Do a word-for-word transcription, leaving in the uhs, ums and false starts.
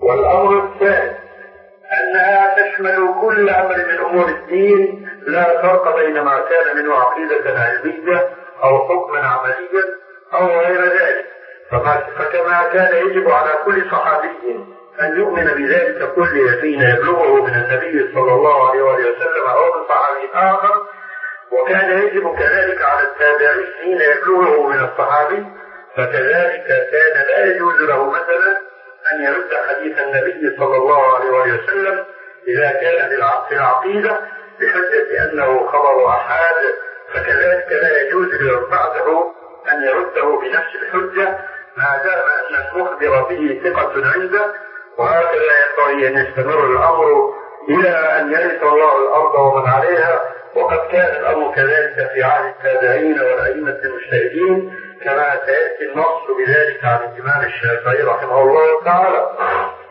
والأمر الثاني أنها تشمل كل أمر من أمور الدين، لا فرق بين ما كان منه عقيدة علمية أو حكما عمليا أو غير ذلك. فكما كان يجب على كل صحابي أن يؤمن بذلك كل يقين يبلغه من النبي صلى الله عليه وسلم أو من صحابي آخر، وكان يجب كذلك على التابعين يبلغه من الصحابي، فكذلك كان لا يجوز له مثلا أن يرد حديث النبي صلى الله عليه وسلم إذا كان في العقيدة بحجة أنه خبر أحاد، فكذلك لا يجوز لبعده أن يرده بنفس الحجة ما دام أن المخبر به ثقة عنده. وهكذا ينبغي أن يستمر الأمر إلى أن يرث الله الأرض ومن عليها، وقد كان الأمر كذلك في عهد التابعين والأئمة المجتهدين، كما سيأتي النص بذلك عن الإمام الشافعي رحمه الله تعالى.